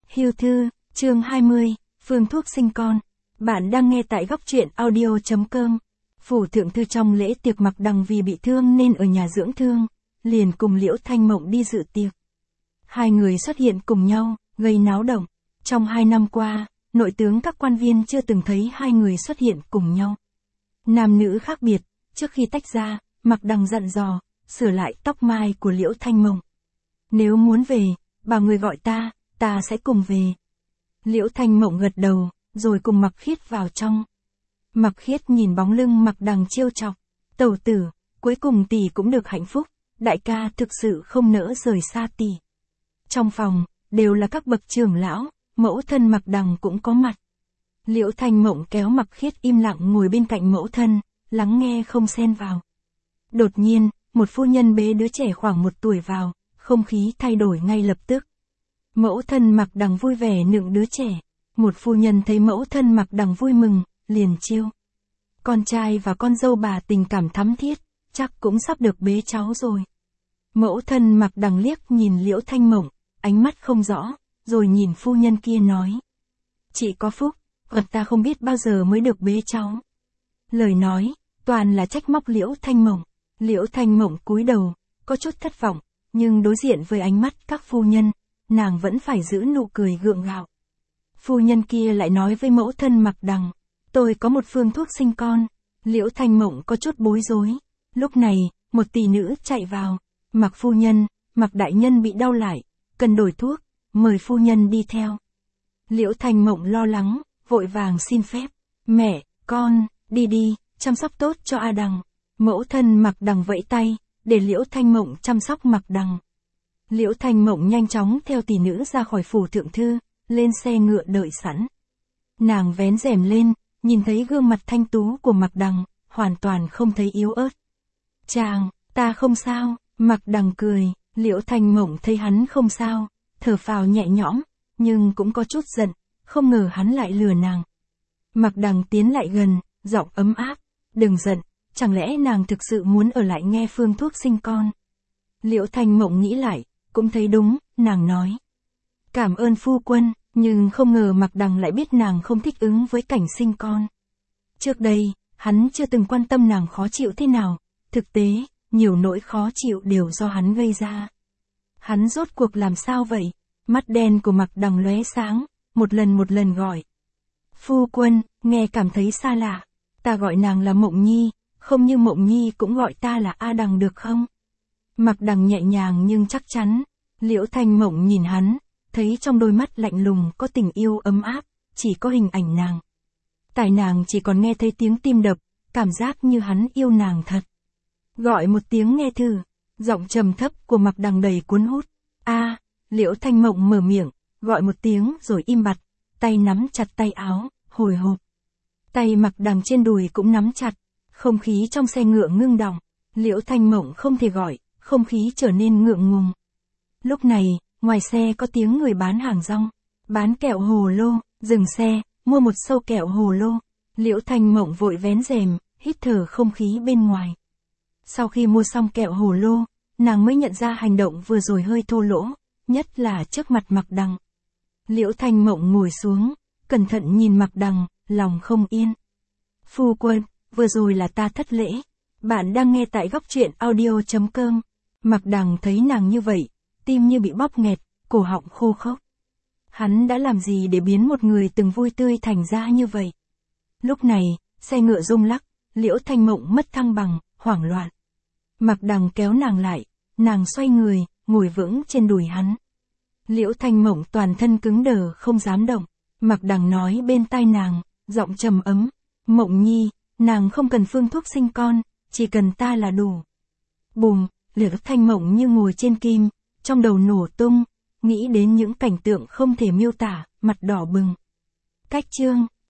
Hưu thư, chương 20, phương thuốc sinh con. Bạn đang nghe tại góc truyện audio.com. Phủ thượng thư trong lễ tiệc Mạc Đằng vì bị thương nên ở nhà dưỡng thương, liền cùng Liễu Thanh Mộng đi dự tiệc. Hai người xuất hiện cùng nhau, gây náo động. Trong 2 năm qua, nội tướng các quan viên chưa từng thấy hai người xuất hiện cùng nhau. Nam nữ khác biệt, trước khi tách ra, Mạc Đằng dặn dò, sửa lại tóc mai của Liễu Thanh Mộng. Nếu muốn về, bảo người gọi ta sẽ cùng về. Liễu Thanh Mộng gật đầu, rồi cùng Mạc Khiết vào trong. Mạc Khiết nhìn bóng lưng Mạc Đằng trêu chọc. Tẩu tử, cuối cùng tỷ cũng được hạnh phúc, đại ca thực sự không nỡ rời xa tỷ. Trong phòng, đều là các bậc trưởng lão, mẫu thân Mạc Đằng cũng có mặt. Liễu Thanh Mộng kéo Mạc Khiết im lặng ngồi bên cạnh mẫu thân, lắng nghe không xen vào. Đột nhiên, một phu nhân bế đứa trẻ khoảng 1 tuổi vào, không khí thay đổi ngay lập tức. Mẫu thân Mạc Đằng vui vẻ nựng đứa trẻ. Một phu nhân thấy mẫu thân Mạc Đằng vui mừng, liền trêu. Con trai và con dâu bà tình cảm thắm thiết, chắc cũng sắp được bế cháu rồi. Mẫu thân Mạc Đằng liếc nhìn Liễu Thanh Mộng, ánh mắt không rõ, rồi nhìn phu nhân kia nói. Chị có phúc, gặp ta không biết bao giờ mới được bế cháu. Lời nói, toàn là trách móc Liễu Thanh Mộng. Liễu Thanh Mộng cúi đầu, có chút thất vọng, nhưng đối diện với ánh mắt các phu nhân, nàng vẫn phải giữ nụ cười gượng gạo. Phu nhân kia lại nói với mẫu thân Mạc Đằng, tôi có một phương thuốc sinh con. Liễu Thanh Mộng có chút bối rối. Lúc này, một tỷ nữ chạy vào. Mạc phu nhân, Mạc đại nhân bị đau lại, cần đổi thuốc, mời phu nhân đi theo. Liễu Thanh Mộng lo lắng, vội vàng xin phép. Mẹ, con, đi, chăm sóc tốt cho A Đằng. Mẫu thân Mạc Đằng vẫy tay, để Liễu Thanh Mộng chăm sóc Mạc Đằng. Liễu Thanh Mộng nhanh chóng theo tỷ nữ ra khỏi phủ thượng thư, lên xe ngựa đợi sẵn. Nàng vén rèm lên, nhìn thấy gương mặt thanh tú của Mạc Đằng, hoàn toàn không thấy yếu ớt. Chàng, ta không sao, Mạc Đằng cười. Liễu Thanh Mộng thấy hắn không sao, thở phào nhẹ nhõm, nhưng cũng có chút giận, không ngờ hắn lại lừa nàng. Mạc Đằng tiến lại gần, giọng ấm áp, đừng giận, chẳng lẽ nàng thực sự muốn ở lại nghe phương thuốc sinh con? Liễu Thanh Mộng nghĩ lại, cũng thấy đúng, nàng nói. Cảm ơn phu quân, nhưng không ngờ Mạc Đằng lại biết nàng không thích ứng với cảnh sinh con. Trước đây, hắn chưa từng quan tâm nàng khó chịu thế nào, thực tế, nhiều nỗi khó chịu đều do hắn gây ra. Hắn rốt cuộc làm sao vậy? Mắt đen của Mạc Đằng lóe sáng, một lần gọi. Phu quân, nghe cảm thấy xa lạ, ta gọi nàng là Mộng Nhi, không như Mộng Nhi cũng gọi ta là A Đằng được không? Mạc Đằng nhẹ nhàng nhưng chắc chắn. Liễu Thanh Mộng nhìn hắn, thấy trong đôi mắt lạnh lùng có tình yêu ấm áp, chỉ có hình ảnh nàng. Tai nàng chỉ còn nghe thấy tiếng tim đập, cảm giác như hắn yêu nàng thật. Gọi một tiếng nghe thử, giọng trầm thấp của Mạc Đằng đầy cuốn hút. Liễu Thanh Mộng mở miệng, gọi một tiếng rồi im bặt, tay nắm chặt tay áo, hồi hộp. Tay Mạc Đằng trên đùi cũng nắm chặt, không khí trong xe ngựa ngưng đọng. Liễu Thanh Mộng không thể gọi, không khí trở nên ngượng ngùng. Lúc này, ngoài xe có tiếng người bán hàng rong, bán kẹo hồ lô, dừng xe, mua một xâu kẹo hồ lô. Liễu Thanh Mộng vội vén rèm, hít thở không khí bên ngoài. Sau khi mua xong kẹo hồ lô, nàng mới nhận ra hành động vừa rồi hơi thô lỗ, nhất là trước mặt Mạc Đằng. Liễu Thanh Mộng ngồi xuống, cẩn thận nhìn Mạc Đằng, lòng không yên. Phu quân, vừa rồi là ta thất lễ. Bạn đang nghe tại góc truyện audio.com. Mạc Đằng thấy nàng như vậy, tim như bị bóp nghẹt, cổ họng khô khốc. Hắn đã làm gì để biến một người từng vui tươi thành ra như vậy? Lúc này, xe ngựa rung lắc, Liễu Thanh Mộng mất thăng bằng, hoảng loạn. Mạc Đằng kéo nàng lại, nàng xoay người, ngồi vững trên đùi hắn. Liễu Thanh Mộng toàn thân cứng đờ không dám động. Mạc Đằng nói bên tai nàng, giọng trầm ấm. Mộng Nhi, nàng không cần phương thuốc sinh con, chỉ cần ta là đủ. Bùm, Liễu Thanh Mộng như ngồi trên kim, trong đầu nổ tung, nghĩ đến những cảnh tượng không thể miêu tả, mặt đỏ bừng. Cách chương